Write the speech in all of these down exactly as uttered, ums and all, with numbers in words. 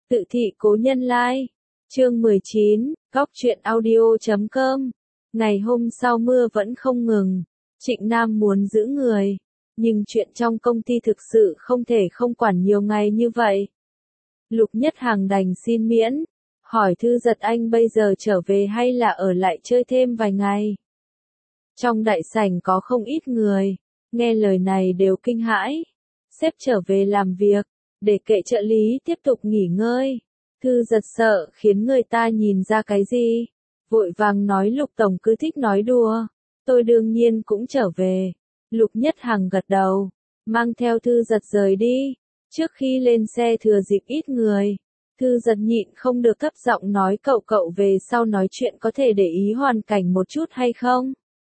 Tự thị cố nhân lai. Chương mười chín, góc truyện audio chấm com. Ngày hôm sau mưa vẫn không ngừng. Trịnh Nam muốn giữ người. Nhưng chuyện trong công ty thực sự không thể không quản nhiều ngày như vậy. Lục Nhất Hằng đành xin miễn. Hỏi Thư Giật anh bây giờ trở về hay là ở lại chơi thêm vài ngày. Trong đại sảnh có không ít người. Nghe lời này đều kinh hãi. Sếp trở về làm việc. Để kệ trợ lý tiếp tục nghỉ ngơi. Thư Giật sợ khiến người ta nhìn ra cái gì. Vội vàng nói Lục Tổng cứ thích nói đùa. Tôi đương nhiên cũng trở về. Lục Nhất Hằng gật đầu. Mang theo Thư Giật rời đi. Trước khi lên xe thừa dịp ít người. Thư Giật nhịn không được thấp giọng nói cậu cậu về sau nói chuyện có thể để ý hoàn cảnh một chút hay không?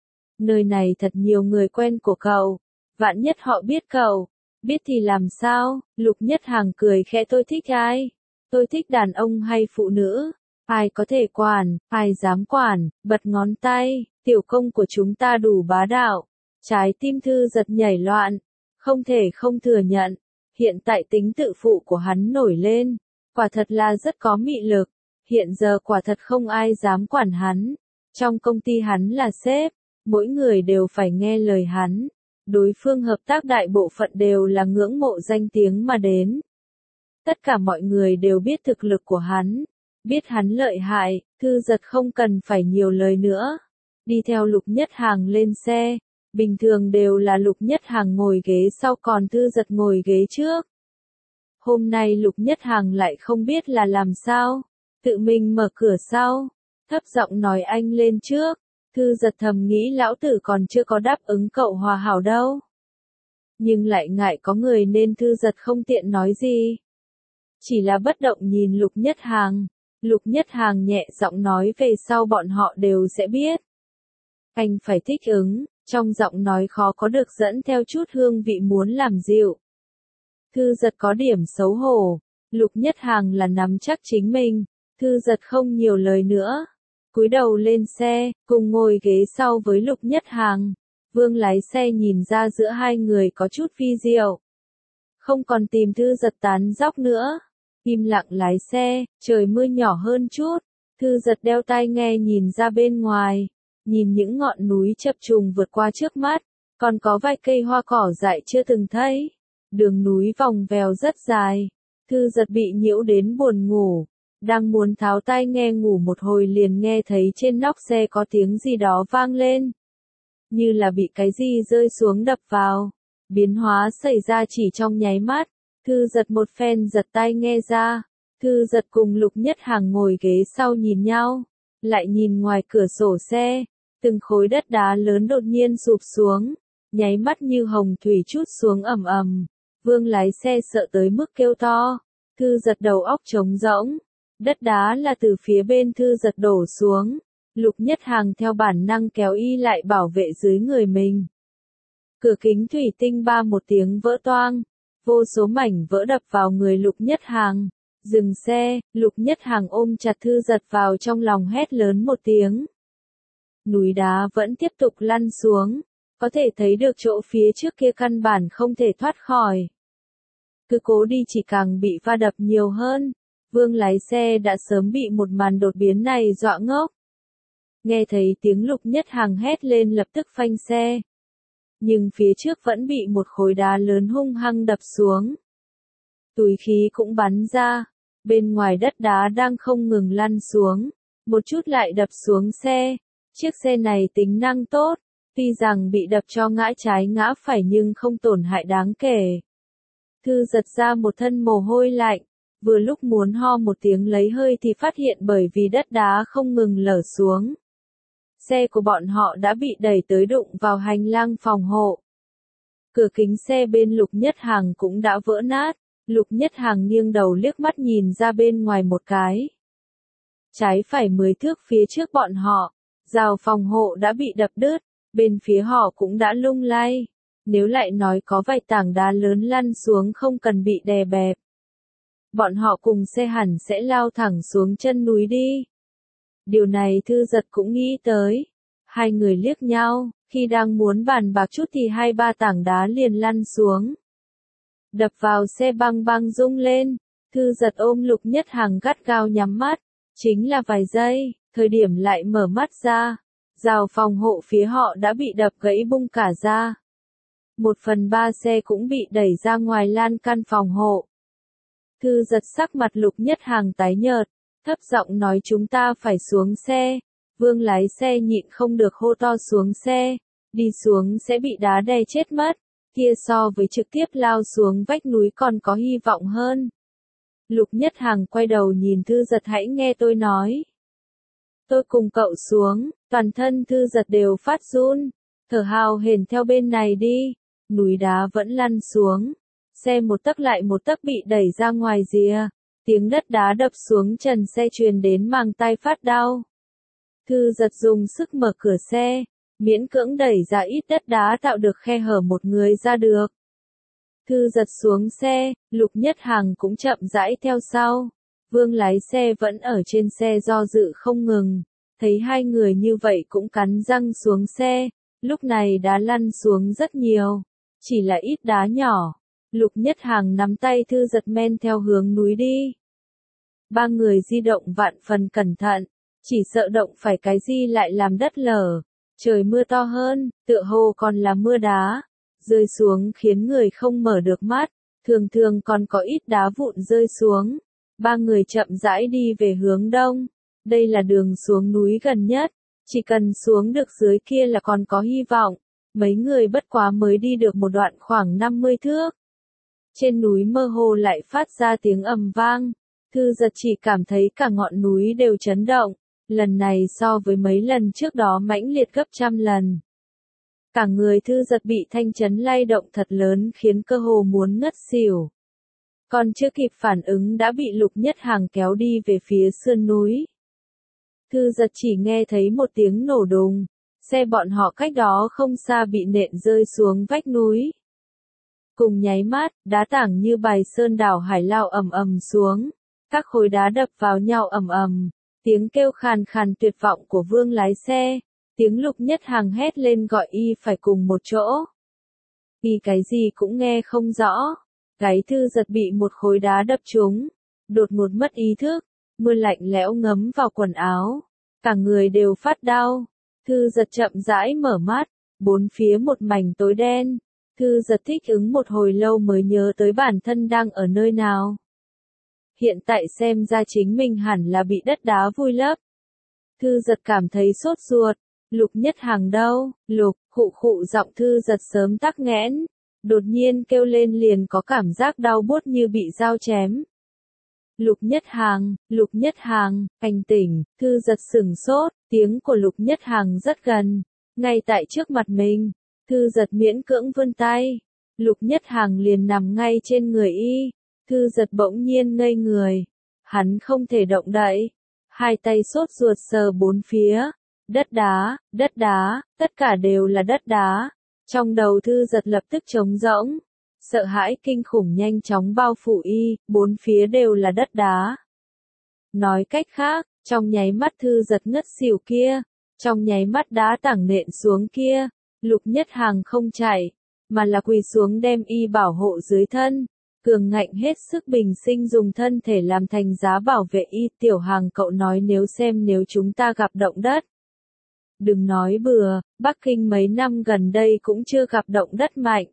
Nơi này thật nhiều người quen của cậu. Vạn nhất họ biết cậu. Biết thì làm sao? Lục Nhất Hằng cười khẽ tôi thích ai? Tôi thích đàn ông hay phụ nữ? Ai có thể quản, ai dám quản, bật ngón tay, tiểu công của chúng ta đủ bá đạo. Trái tim Thư Giật nhảy loạn, không thể không thừa nhận. Hiện tại tính tự phụ của hắn nổi lên, quả thật là rất có mị lực. Hiện giờ quả thật không ai dám quản hắn. Trong công ty hắn là sếp, mỗi người đều phải nghe lời hắn. Đối phương hợp tác đại bộ phận đều là ngưỡng mộ danh tiếng mà đến. Tất cả mọi người đều biết thực lực của hắn, biết hắn lợi hại, Thư Giật không cần phải nhiều lời nữa. Đi theo Lục Nhất Hằng lên xe, bình thường đều là Lục Nhất Hằng ngồi ghế sau còn Thư Giật ngồi ghế trước. Hôm nay Lục Nhất Hằng lại không biết là làm sao, tự mình mở cửa sau, thấp giọng nói anh lên trước. Thư Giật thầm nghĩ lão tử còn chưa có đáp ứng cậu hòa hảo đâu. Nhưng lại ngại có người nên Thư Giật không tiện nói gì. Chỉ là bất động nhìn Lục Nhất Hằng. Lục Nhất Hằng nhẹ giọng nói về sau bọn họ đều sẽ biết. Anh phải thích ứng, trong giọng nói khó có được dẫn theo chút hương vị muốn làm dịu. Thư Giật có điểm xấu hổ. Lục Nhất Hằng là nắm chắc chính mình. Thư Giật không nhiều lời nữa. Cúi đầu lên xe, cùng ngồi ghế sau với Lục Nhất Hằng. Vương lái xe nhìn ra giữa hai người có chút vi diệu. Không còn tìm Thư Giật tán dóc nữa. Im lặng lái xe, trời mưa nhỏ hơn chút. Thư Giật đeo tai nghe nhìn ra bên ngoài. Nhìn những ngọn núi chập trùng vượt qua trước mắt. Còn có vài cây hoa cỏ dại chưa từng thấy. Đường núi vòng vèo rất dài. Thư Giật bị nhiễu đến buồn ngủ. Đang muốn tháo tai nghe ngủ một hồi liền nghe thấy trên nóc xe có tiếng gì đó vang lên. Như là bị cái gì rơi xuống đập vào. Biến hóa xảy ra chỉ trong nháy mắt. Thư Giật một phen giật tai nghe ra. Thư Giật cùng Lục Nhất Hằng ngồi ghế sau nhìn nhau. Lại nhìn ngoài cửa sổ xe. Từng khối đất đá lớn đột nhiên sụp xuống. Nháy mắt như hồng thủy trút xuống ầm ầm. Vương lái xe sợ tới mức kêu to. Thư Giật đầu óc trống rỗng. Đất đá là từ phía bên Thư Giật đổ xuống. Lục Nhất Hằng theo bản năng kéo y lại bảo vệ dưới người mình. Cửa kính thủy tinh ba một tiếng vỡ toang. Vô số mảnh vỡ đập vào người Lục Nhất Hằng. Dừng xe, Lục Nhất Hằng ôm chặt Thư Giật vào trong lòng hét lớn một tiếng. Núi đá vẫn tiếp tục lăn xuống. Có thể thấy được chỗ phía trước kia căn bản không thể thoát khỏi. Cứ cố đi chỉ càng bị va đập nhiều hơn. Vương lái xe đã sớm bị một màn đột biến này dọa ngốc. Nghe thấy tiếng Lục Nhất Hằng hét lên lập tức phanh xe. Nhưng phía trước vẫn bị một khối đá lớn hung hăng đập xuống. Túi khí cũng bắn ra. Bên ngoài đất đá đang không ngừng lăn xuống. Một chút lại đập xuống xe. Chiếc xe này tính năng tốt. Tuy rằng bị đập cho ngã trái ngã phải nhưng không tổn hại đáng kể. Thư Giật ra một thân mồ hôi lạnh. Vừa lúc muốn ho một tiếng lấy hơi thì phát hiện bởi vì đất đá không ngừng lở xuống. Xe của bọn họ đã bị đẩy tới đụng vào hành lang phòng hộ. Cửa kính xe bên Lục Nhất Hằng cũng đã vỡ nát. Lục Nhất Hằng nghiêng đầu liếc mắt nhìn ra bên ngoài một cái. Trái phải mười thước phía trước bọn họ, rào phòng hộ đã bị đập đứt, bên phía họ cũng đã lung lay. Nếu lại nói có vài tảng đá lớn lăn xuống không cần bị đè bẹp. Bọn họ cùng xe hẳn sẽ lao thẳng xuống chân núi đi. Điều này Thư Giật cũng nghĩ tới. Hai người liếc nhau, khi đang muốn bàn bạc chút thì hai ba tảng đá liền lăn xuống. Đập vào xe băng băng rung lên. Thư Giật ôm Lục Nhất Hàng gắt gao nhắm mắt, chính là vài giây, thời điểm lại mở mắt ra, rào phòng hộ phía họ đã bị đập gãy bung cả ra. Một phần ba xe cũng bị đẩy ra ngoài lan can phòng hộ. Thư Giật sắc mặt Lục Nhất Hàng tái nhợt, thấp giọng nói chúng ta phải xuống xe. Vương lái xe nhịn không được hô to xuống xe, đi xuống sẽ bị đá đè chết mất, kia so với trực tiếp lao xuống vách núi còn có hy vọng hơn. Lục Nhất Hàng quay đầu nhìn Thư Giật hãy nghe tôi nói. Tôi cùng cậu xuống, toàn thân Thư Giật đều phát run, thở hào hển theo bên này đi, núi đá vẫn lăn xuống, xe một tấc lại một tấc bị đẩy ra ngoài rìa, tiếng đất đá đập xuống trần xe truyền đến màng tai phát đau. Thư Giật dùng sức mở cửa xe, miễn cưỡng đẩy ra ít đất đá tạo được khe hở một người ra được. Thư Giật xuống xe, Lục Nhất Hàng cũng chậm rãi theo sau. Vương lái xe vẫn ở trên xe do dự không ngừng, thấy hai người như vậy cũng cắn răng xuống xe, lúc này đá lăn xuống rất nhiều, chỉ là ít đá nhỏ. Lục Nhất Hàng nắm tay Thư Giật men theo hướng núi đi. Ba người di động vạn phần cẩn thận, chỉ sợ động phải cái gì lại làm đất lở. Trời mưa to hơn, tựa hồ còn là mưa đá, rơi xuống khiến người không mở được mắt, thường thường còn có ít đá vụn rơi xuống. Ba người chậm rãi đi về hướng đông, đây là đường xuống núi gần nhất, chỉ cần xuống được dưới kia là còn có hy vọng. Mấy người bất quá mới đi được một đoạn khoảng năm mươi thước. Trên núi mơ hồ lại phát ra tiếng ầm vang, Thư Giật chỉ cảm thấy cả ngọn núi đều chấn động, lần này so với mấy lần trước đó mãnh liệt gấp trăm lần. Cả người Thư Giật bị thanh chấn lay động thật lớn khiến cơ hồ muốn ngất xỉu. Còn chưa kịp phản ứng đã bị Lục Nhất Hàng kéo đi về phía sườn núi. Thư Giật chỉ nghe thấy một tiếng nổ đùng, xe bọn họ cách đó không xa bị nện rơi xuống vách núi. Cùng nháy mắt, đá tảng như bài sơn đảo hải lao ầm ầm xuống, các khối đá đập vào nhau ầm ầm, tiếng kêu khàn khàn tuyệt vọng của Vương lái xe, tiếng Lục Nhất Hàng hét lên gọi y phải cùng một chỗ. Y cái gì cũng nghe không rõ, gáy Thư Giật bị một khối đá đập trúng, đột ngột mất ý thức, mưa lạnh lẽo ngấm vào quần áo, cả người đều phát đau. Thư Giật chậm rãi mở mắt, bốn phía một mảnh tối đen. Thư Giật thích ứng một hồi lâu mới nhớ tới bản thân đang ở nơi nào. Hiện tại xem ra chính mình hẳn là bị đất đá vùi lấp. Thư Giật cảm thấy sốt ruột, Lục Nhất Hàng đâu, Lục, khụ khụ giọng Thư Giật sớm tắc nghẽn, đột nhiên kêu lên liền có cảm giác đau buốt như bị dao chém. Lục Nhất Hàng, Lục Nhất Hàng, anh tỉnh, Thư Giật sửng sốt, tiếng của Lục Nhất Hàng rất gần, ngay tại trước mặt mình. Thư Giật miễn cưỡng vươn tay, Lục Nhất Hàng liền nằm ngay trên người y. Thư Giật bỗng nhiên ngây người, hắn không thể động đậy, hai tay sốt ruột sờ bốn phía, đất đá, đất đá, tất cả đều là đất đá. Trong đầu Thư Giật lập tức trống rỗng, sợ hãi kinh khủng nhanh chóng bao phủ y, bốn phía đều là đất đá. Nói cách khác, trong nháy mắt Thư Giật ngất xỉu kia, trong nháy mắt đá tảng nện xuống kia, Lục Nhất Hàng không chạy, mà là quỳ xuống đem y bảo hộ dưới thân, cường ngạnh hết sức bình sinh dùng thân thể làm thành giá bảo vệ y. Tiểu Hàng cậu nói nếu xem nếu chúng ta gặp động đất. Đừng nói bừa, Bắc Kinh mấy năm gần đây cũng chưa gặp động đất mạnh.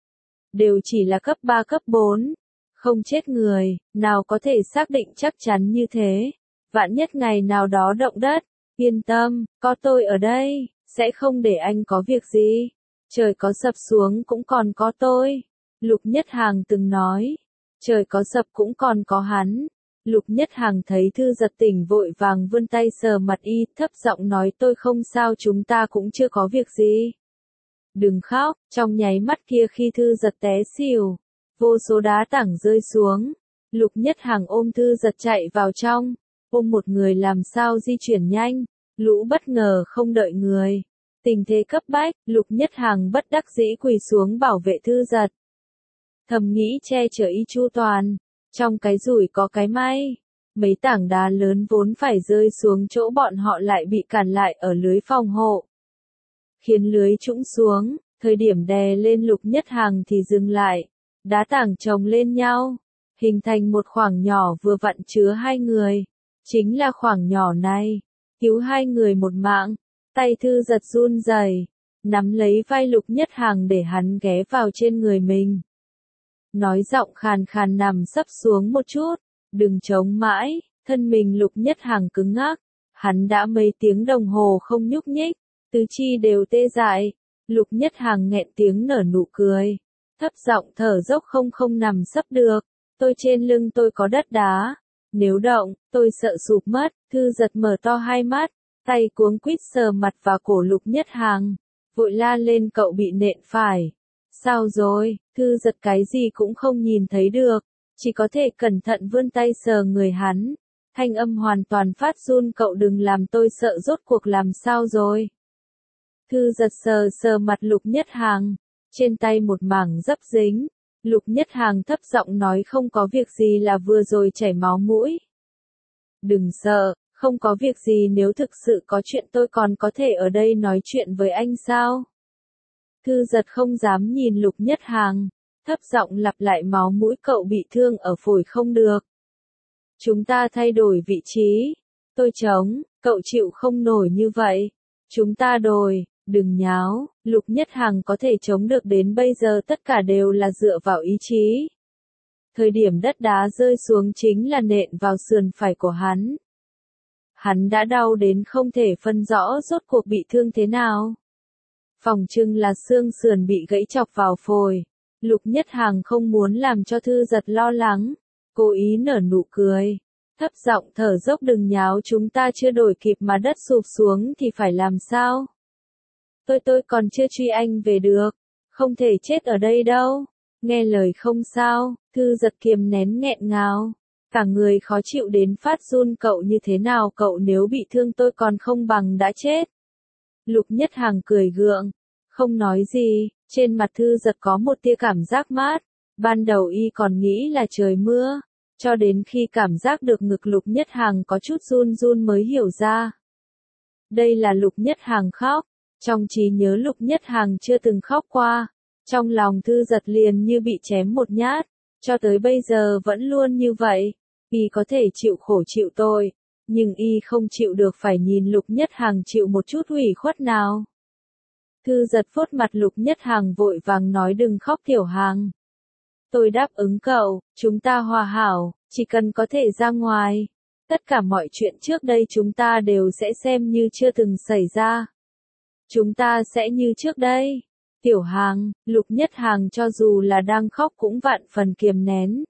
Đều chỉ là cấp ba cấp bốn, không chết người, nào có thể xác định chắc chắn như thế. Vạn nhất ngày nào đó động đất, yên tâm, có tôi ở đây, sẽ không để anh có việc gì. Trời có sập xuống cũng còn có tôi. Lục Nhất Hàng từng nói, trời có sập cũng còn có hắn. Lục Nhất Hàng thấy Thư Giật tỉnh vội vàng vươn tay sờ mặt y, thấp giọng nói tôi không sao, chúng ta cũng chưa có việc gì. Đừng khóc, trong nháy mắt kia khi Thư Giật té xỉu, vô số đá tảng rơi xuống. Lục Nhất Hàng ôm Thư Giật chạy vào trong, ôm một người làm sao di chuyển nhanh, lũ bất ngờ không đợi người. Tình thế cấp bách, Lục Nhất Hàng bất đắc dĩ quỳ xuống bảo vệ Thư Giật. Thầm nghĩ che chở y chu toàn, trong cái rủi có cái may, mấy tảng đá lớn vốn phải rơi xuống chỗ bọn họ lại bị cản lại ở lưới phòng hộ. Khiến lưới trũng xuống, thời điểm đè lên Lục Nhất Hàng thì dừng lại, đá tảng chồng lên nhau, hình thành một khoảng nhỏ vừa vặn chứa hai người. Chính là khoảng nhỏ này, cứu hai người một mạng. Tay Thư Giật run rẩy, nắm lấy vai Lục Nhất Hàng để hắn ghé vào trên người mình. Nói giọng khàn khàn nằm sấp xuống một chút, đừng chống mãi, thân mình Lục Nhất Hàng cứng ngắc. Hắn đã mấy tiếng đồng hồ không nhúc nhích, tứ chi đều tê dại. Lục Nhất Hàng nghẹn tiếng nở nụ cười, thấp giọng thở dốc không không nằm sấp được. Tôi trên lưng tôi có đất đá, nếu động, tôi sợ sụp mất. Thư Giật mở to hai mắt, tay cuống quýt sờ mặt vào cổ Lục Nhất Hàng, vội la lên cậu bị nện phải. Sao rồi? Thư Giật cái gì cũng không nhìn thấy được, chỉ có thể cẩn thận vươn tay sờ người hắn. Thanh âm hoàn toàn phát run, cậu đừng làm tôi sợ, rốt cuộc làm sao rồi? Thư Giật sờ sờ mặt Lục Nhất Hàng, trên tay một mảng dấp dính. Lục Nhất Hàng thấp giọng nói không có việc gì, là vừa rồi chảy máu mũi. Đừng sợ, không có việc gì, nếu thực sự có chuyện tôi còn có thể ở đây nói chuyện với anh sao? Thư Giật không dám nhìn Lục Nhất Hàng, thấp giọng lặp lại máu mũi, cậu bị thương ở phổi không được. Chúng ta thay đổi vị trí. Tôi chống, cậu chịu không nổi như vậy. Chúng ta đổi, đừng nháo. Lục Nhất Hàng có thể chống được đến bây giờ tất cả đều là dựa vào ý chí. Thời điểm đất đá rơi xuống chính là nện vào sườn phải của hắn. Hắn đã đau đến không thể phân rõ rốt cuộc bị thương thế nào. Phỏng chừng là xương sườn bị gãy chọc vào phổi. Lục Nhất Hàng không muốn làm cho Thư Giật lo lắng, cố ý nở nụ cười, thấp giọng thở dốc, đừng nháo, chúng ta chưa đổi kịp mà đất sụp xuống thì phải làm sao? Tôi tôi còn chưa truy anh về được, không thể chết ở đây đâu. Nghe lời không sao, Thư Giật kiềm nén nghẹn ngào, cả người khó chịu đến phát run, cậu như thế nào, cậu nếu bị thương tôi còn không bằng đã chết. Lục Nhất Hàng cười gượng, không nói gì, trên mặt Thư Giật có một tia cảm giác mát. Ban đầu y còn nghĩ là trời mưa, cho đến khi cảm giác được ngực Lục Nhất Hàng có chút run run mới hiểu ra. Đây là Lục Nhất Hàng khóc, trong trí nhớ Lục Nhất Hàng chưa từng khóc qua, trong lòng Thư Giật liền như bị chém một nhát, cho tới bây giờ vẫn luôn như vậy. Y có thể chịu khổ chịu tội, nhưng y không chịu được phải nhìn Lục Nhất Hàng chịu một chút ủy khuất nào. Thư Giật vuốt mặt Lục Nhất Hàng vội vàng nói, đừng khóc Tiểu Hàng. Tôi đáp ứng cậu, chúng ta hòa hảo, chỉ cần có thể ra ngoài. Tất cả mọi chuyện trước đây chúng ta đều sẽ xem như chưa từng xảy ra. Chúng ta sẽ như trước đây. Tiểu Hàng, Lục Nhất Hàng cho dù là đang khóc cũng vạn phần kiềm nén.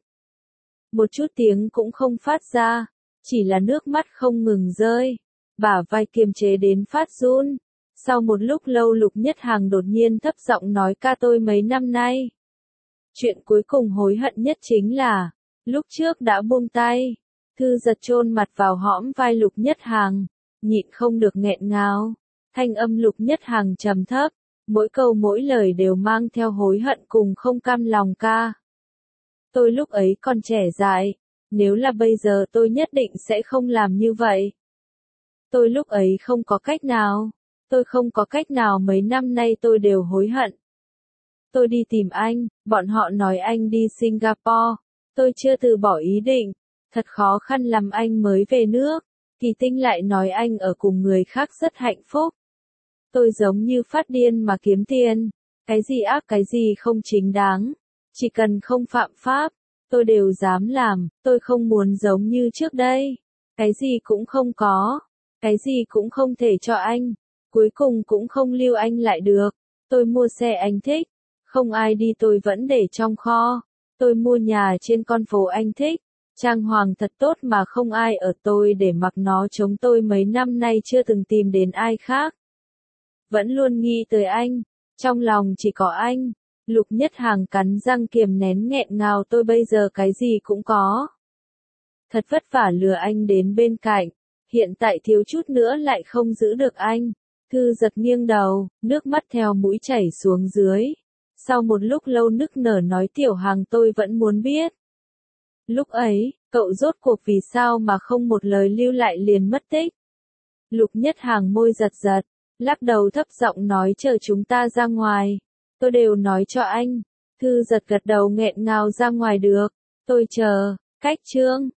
Một chút tiếng cũng không phát ra, chỉ là nước mắt không ngừng rơi. Bả vai kiềm chế đến phát run. Sau một lúc lâu Lục Nhất Hàng đột nhiên thấp giọng nói, ca tôi mấy năm nay. Chuyện cuối cùng hối hận nhất chính là, lúc trước đã buông tay. Thư Giật chôn mặt vào hõm vai Lục Nhất Hàng, nhịn không được nghẹn ngào. Thanh âm Lục Nhất Hàng trầm thấp, mỗi câu mỗi lời đều mang theo hối hận cùng không cam lòng, ca. Tôi lúc ấy còn trẻ dại, nếu là bây giờ tôi nhất định sẽ không làm như vậy. Tôi lúc ấy không có cách nào, tôi không có cách nào, mấy năm nay tôi đều hối hận. Tôi đi tìm anh, bọn họ nói anh đi Singapore, tôi chưa từ bỏ ý định, thật khó khăn lắm anh mới về nước, thì Tinh lại nói anh ở cùng người khác rất hạnh phúc. Tôi giống như phát điên mà kiếm tiền, cái gì ác cái gì không chính đáng, chỉ cần không phạm pháp, tôi đều dám làm, tôi không muốn giống như trước đây, cái gì cũng không có, cái gì cũng không thể cho anh, cuối cùng cũng không lưu anh lại được, tôi mua xe anh thích, không ai đi tôi vẫn để trong kho, tôi mua nhà trên con phố anh thích, trang hoàng thật tốt mà không ai ở, tôi để mặc nó chống, tôi mấy năm nay chưa từng tìm đến ai khác. Vẫn luôn nghĩ tới anh, trong lòng chỉ có anh. Lục Nhất Hàng cắn răng kiềm nén nghẹn ngào, tôi bây giờ cái gì cũng có. Thật vất vả lừa anh đến bên cạnh, hiện tại thiếu chút nữa lại không giữ được anh. Thư Giật nghiêng đầu, nước mắt theo mũi chảy xuống dưới. Sau một lúc lâu nức nở nói, Tiểu Hàng, tôi vẫn muốn biết. Lúc ấy, cậu rốt cuộc vì sao mà không một lời lưu lại liền mất tích. Lục Nhất Hàng môi giật giật, lắc đầu thấp giọng nói, chờ chúng ta ra ngoài. Tôi đều nói cho anh. Thư Giật gật đầu nghẹn ngào, ra ngoài được. Tôi chờ, cách chương.